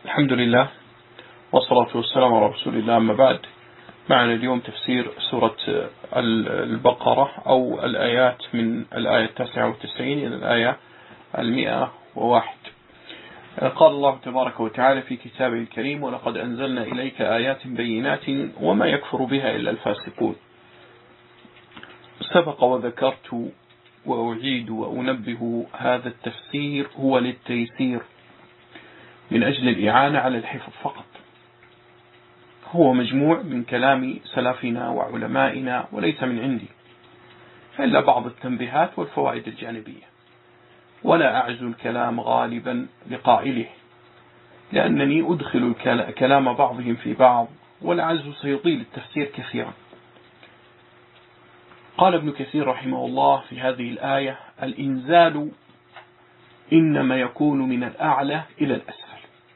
الحمد لله والصلاة والسلام على رسول الله. أما بعد، معنا اليوم تفسير سورة البقرة أو الآيات من الآية 99 إلى الآية 101. قال الله تبارك وتعالى في كتابه الكريم: ولقد أنزلنا إليك آيات بينات وما يكفر بها إلا الفاسقون. سبق وذكرت وأعيد وأنبه: هذا التفسير هو للتيسير من أجل الإعانة على الحفظ فقط. هو مجموع من كلام سلفنا وعلمائنا وليس من عندي، إلا بعض التنبيهات والفوائد الجانبية، ولا أعزو الكلام غالبا لقائله، لأنني أدخل كلام بعضهم في بعض، والعزو سيطيل التفسير كثيرا. قال ابن كثير رحمه الله في هذه الآية: الإنزال إنما يكون من الأعلى إلى الأسفل،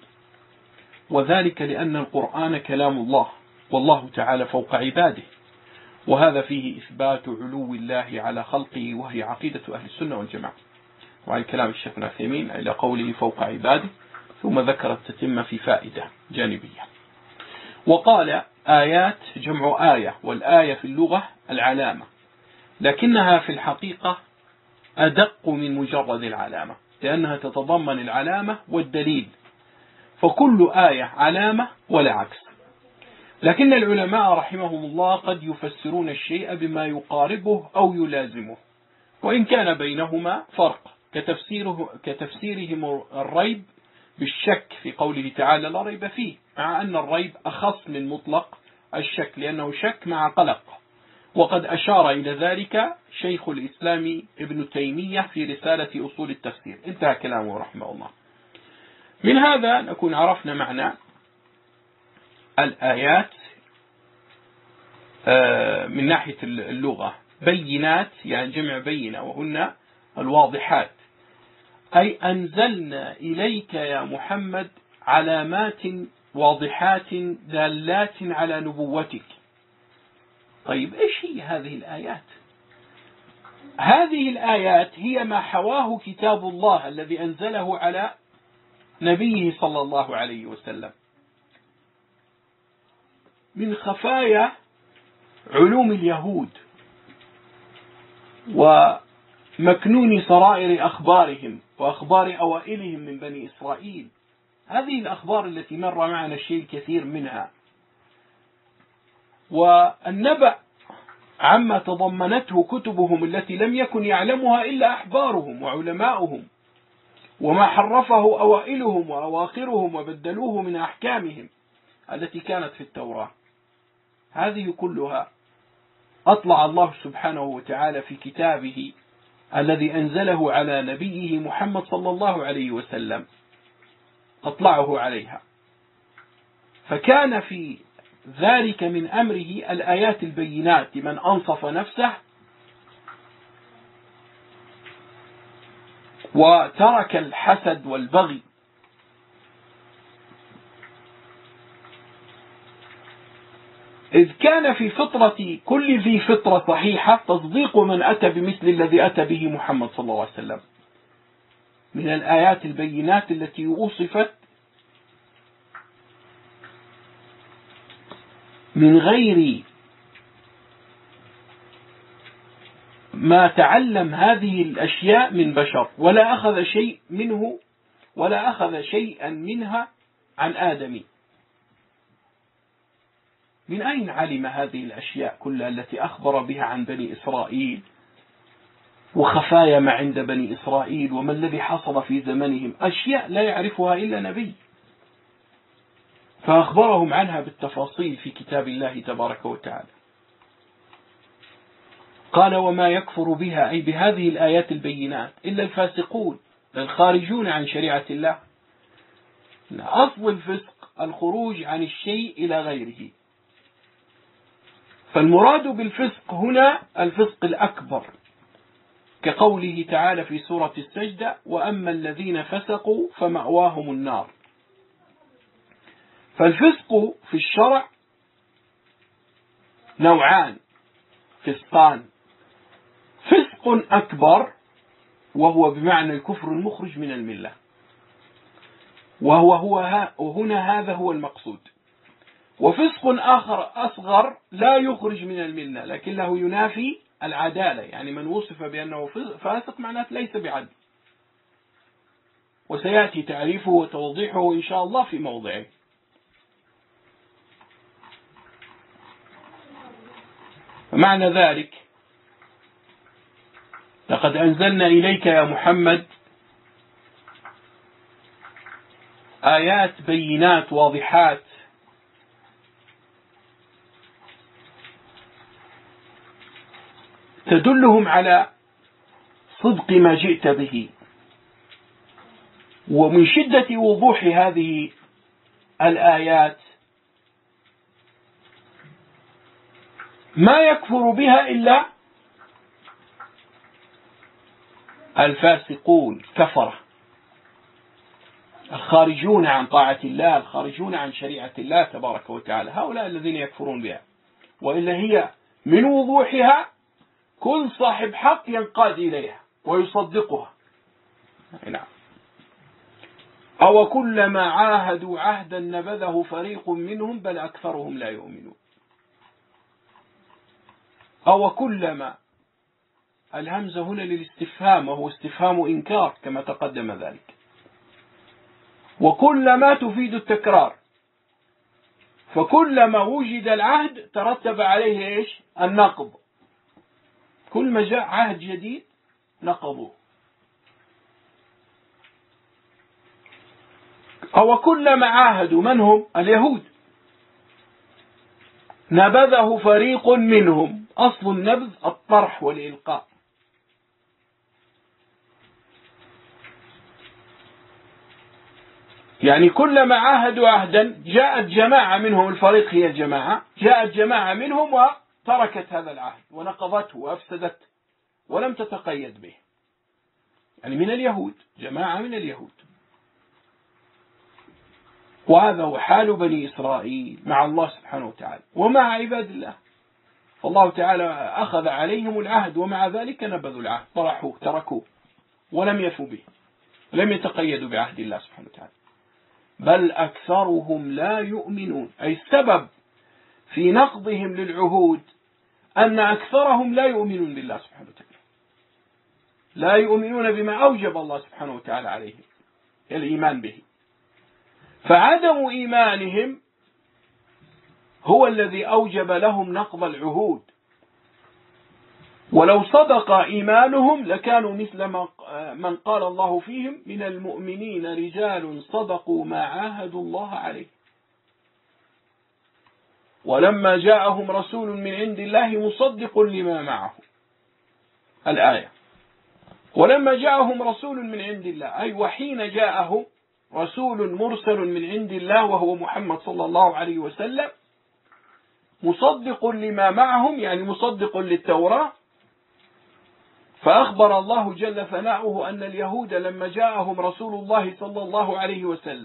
وذلك لأن القرآن كلام الله، والله تعالى فوق عباده، وهذا فيه إثبات علو الله على خلقه، وهي عقيدة أهل السنة والجماعة. وعن كلام الشيخ ابن عثيمين إلى قوله فوق عباده، ثم ذكر التتمة في فائدة جانبية. وقال: آيات جمع آية، والآية في اللغة العلامة، لكنها في الحقيقة أدق من مجرد العلامة، لأنها تتضمن العلامة والدليل، فكل آية علامة ولا عكس. لكن العلماء رحمهم الله قد يفسرون الشيء بما يقاربه أو يلازمه، وإن كان بينهما فرق، كتفسيرهم الريب بالشك في قوله تعالى: لا ريب فيه، مع أن الريب أخص من مطلق الشك، لأنه شك مع قلق، وقد أشار إلى ذلك شيخ الإسلام ابن تيمية في رسالة أصول التفسير. انتهى كلامه رحمه الله. من هذا نكون عرفنا معنى الآيات من ناحية اللغة. بينات يعني جمع بينة، وهن الواضحات، أي أنزلنا إليك يا محمد علامات واضحات دالات على نبوتك. طيب، إيش هي هذه الآيات؟ هذه الآيات هي ما حواه كتاب الله الذي أنزله على نبيه صلى الله عليه وسلم من خفايا علوم اليهود ومكنون سرائر أخبارهم وأخبار أوائلهم من بني إسرائيل. هذه الأخبار التي مر معنا الشيء الكثير منها، والنبأ عما تضمنته كتبهم التي لم يكن يعلمها إلا أحبارهم وعلماؤهم، وما حرفه أوائلهم وأواخرهم وبدلوه من أحكامهم التي كانت في التوراة. هذه كلها أطلع الله سبحانه وتعالى في كتابه الذي أنزله على نبيه محمد صلى الله عليه وسلم، أطلعه عليها، فكان في ذلك من أمره الآيات البينات لمن أنصف نفسه وترك الحسد والبغي. إذ كان في فطرة كل ذي فطرة صحيحة تصديق من أتى بمثل الذي أتى به محمد صلى الله عليه وسلم من الآيات البينات التي وصفت من غير ما تعلم هذه الأشياء من بشر، ولا أخذ شيء منه ولا أخذ شيئا منها عن آدمي. من أين علم هذه الأشياء كلها التي أخبر بها عن بني إسرائيل وخفايا ما عند بني إسرائيل وما الذي حصل في زمنهم؟ أشياء لا يعرفها إلا نبي، فأخبرهم عنها بالتفاصيل في كتاب الله تبارك وتعالى. قال: وما يكفر بها، أي بهذه الآيات البينات، إلا الفاسقون، الخارجون عن شريعة الله. أصل الفسق الخروج عن الشيء إلى غيره، فالمراد بالفسق هنا الفسق الأكبر، كقوله تعالى في سورة السجدة: وأما الذين فسقوا فمأواهم النار. فالفسق في الشرع نوعان: فسقان، فسق أكبر وهو بمعنى الكفر المخرج من الملة، وهنا هذا هو المقصود. وفسق آخر أصغر لا يخرج من الملة لكنه ينافي العدالة، يعني من وصف بأنه فاسق معناته ليس بعدل، وسيأتي تعريفه وتوضيحه إن شاء الله في موضعه. فمعنى ذلك لقد أنزلنا إليك يا محمد آيات بينات واضحات تدلهم على صدق ما جئت به. ومن شدة وضوح هذه الآيات ما يكفر بها إلا الفاسقون كفرة، الخارجون عن طاعة الله، الخارجون عن شريعة الله تبارك وتعالى، هؤلاء الذين يكفرون بها. وإلا هي من وضوحها كل صاحب حق ينقاد إليها ويصدقها. نعم. أو كلما عاهدوا عهدا نبذه فريق منهم بل أكثرهم لا يؤمنون. أو كلما، الهمزة هنا للاستفهام وهو استفهام إنكار كما تقدم ذلك، وكلما تفيد التكرار، فكلما وجد العهد ترتب عليه إيش؟ النقض. كل ما جاء عهد جديد نقضوه. أو كلما عاهدوا، من هم؟ اليهود، نبذه فريق منهم. أصل النبذ الطرح والإلقاء. يعني كلما عاهدوا عهدا جاءت جماعة منهم، الفريق هي الجماعة، جاءت جماعة منهم وتركت هذا العهد ونقضته وأفسدته ولم تتقيد به. يعني من اليهود، جماعة من اليهود. وهذا هو حال بني إسرائيل مع الله سبحانه وتعالى ومع عباد الله. فالله تعالى أخذ عليهم العهد ومع ذلك نبذوا العهد، طرحوه، تركوه ولم يفوا به، لم يتقيدوا بعهد الله سبحانه وتعالى. بل أكثرهم لا يؤمنون. أي السبب في نقضهم للعهود أن أكثرهم لا يؤمنون بالله سبحانه وتعالى، لا يؤمنون بما أوجب الله سبحانه وتعالى عليهم الإيمان به. فعدم إيمانهم هو الذي أوجب لهم نقض العهود. ولو صدق إيمانهم لكانوا مثل من قال الله فيهم: من المؤمنين رجال صدقوا ما عاهدوا الله عليه. ولما جاءهم رسول من عند الله مصدق لما معه. الآية. ولما جاءهم رسول من عند الله، أي وحين جاءهم رسول مرسل من عند الله وهو محمد صلى الله عليه وسلم، مصدق لما معهم، يعني مصدق للتوراة. فأخبر الله جل ثناؤه أن اليهود لما جاءهم رسول الله صلى الله عليه وسلم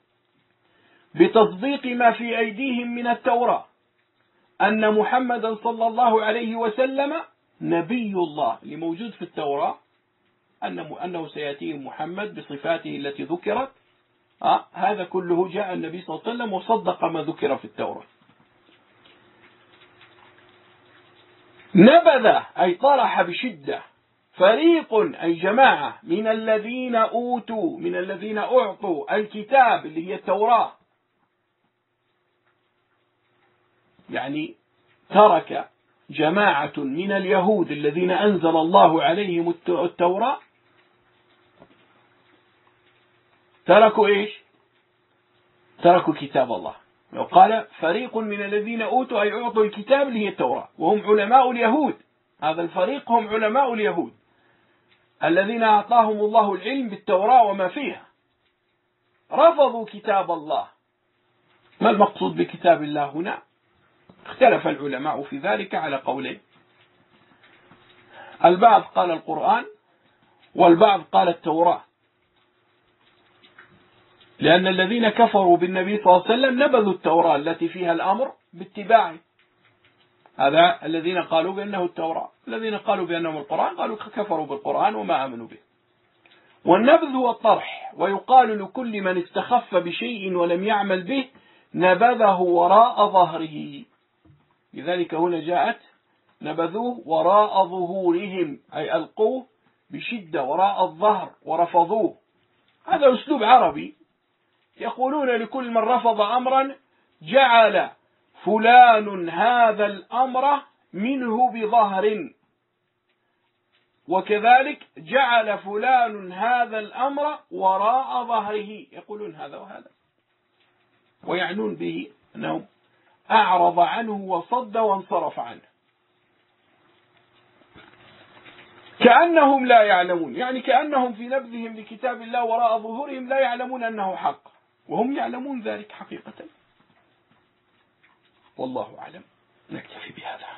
بتصديق ما في أيديهم من التوراة أن محمدا صلى الله عليه وسلم نبي الله لموجود في التوراة، أنه سيأتيهم محمد بصفاته التي ذكرت. هذا كله جاء النبي صلى الله عليه وسلم وصدق ما ذكر في التوراة. نبذ أي طرح بشدة فريق أي جماعة من الذين أوتوا، من الذين أعطوا الكتاب اللي هي التوراة. يعني ترك جماعة من اليهود الذين أنزل الله عليهم التوراة، تركوا إيش؟ تركوا كتاب الله. لو قال فريق من الذين أوتوا أي أعطوا الكتاب اللي هي التوراة، وهم علماء اليهود. هذا الفريق هم علماء اليهود الذين أعطاهم الله العلم بالتوراة وما فيها، رفضوا كتاب الله. ما المقصود بكتاب الله هنا؟ اختلف العلماء في ذلك على قولين. البعض قال القرآن والبعض قال التوراة، لأن الذين كفروا بالنبي صلى الله عليه وسلم نبذوا التوراة التي فيها الأمر باتباعه. هذا الذين قالوا بأنه التوراة. الذين قالوا بأنهم القرآن قالوا كفروا بالقرآن وما آمنوا به. والنبذ هو الطرح، ويقال لكل من استخف بشيء ولم يعمل به نبذه وراء ظهره. لذلك هنا جاءت نبذوه وراء ظهورهم، أي ألقوه بشدة وراء الظهر ورفضوه. هذا أسلوب عربي، يقولون لكل من رفض أمرا جعل فلان هذا الأمر منه بظهر، وكذلك جعل فلان هذا الأمر وراء ظهره، يقولون هذا وهذا، ويعنون به أنه أعرض عنه وصد وانصرف عنه، كأنهم لا يعلمون، يعني كأنهم في نبذهم لكتاب الله وراء ظهورهم لا يعلمون أنه حق، وهم يعلمون ذلك حقيقة. والله أعلم. نكتفي بهذا.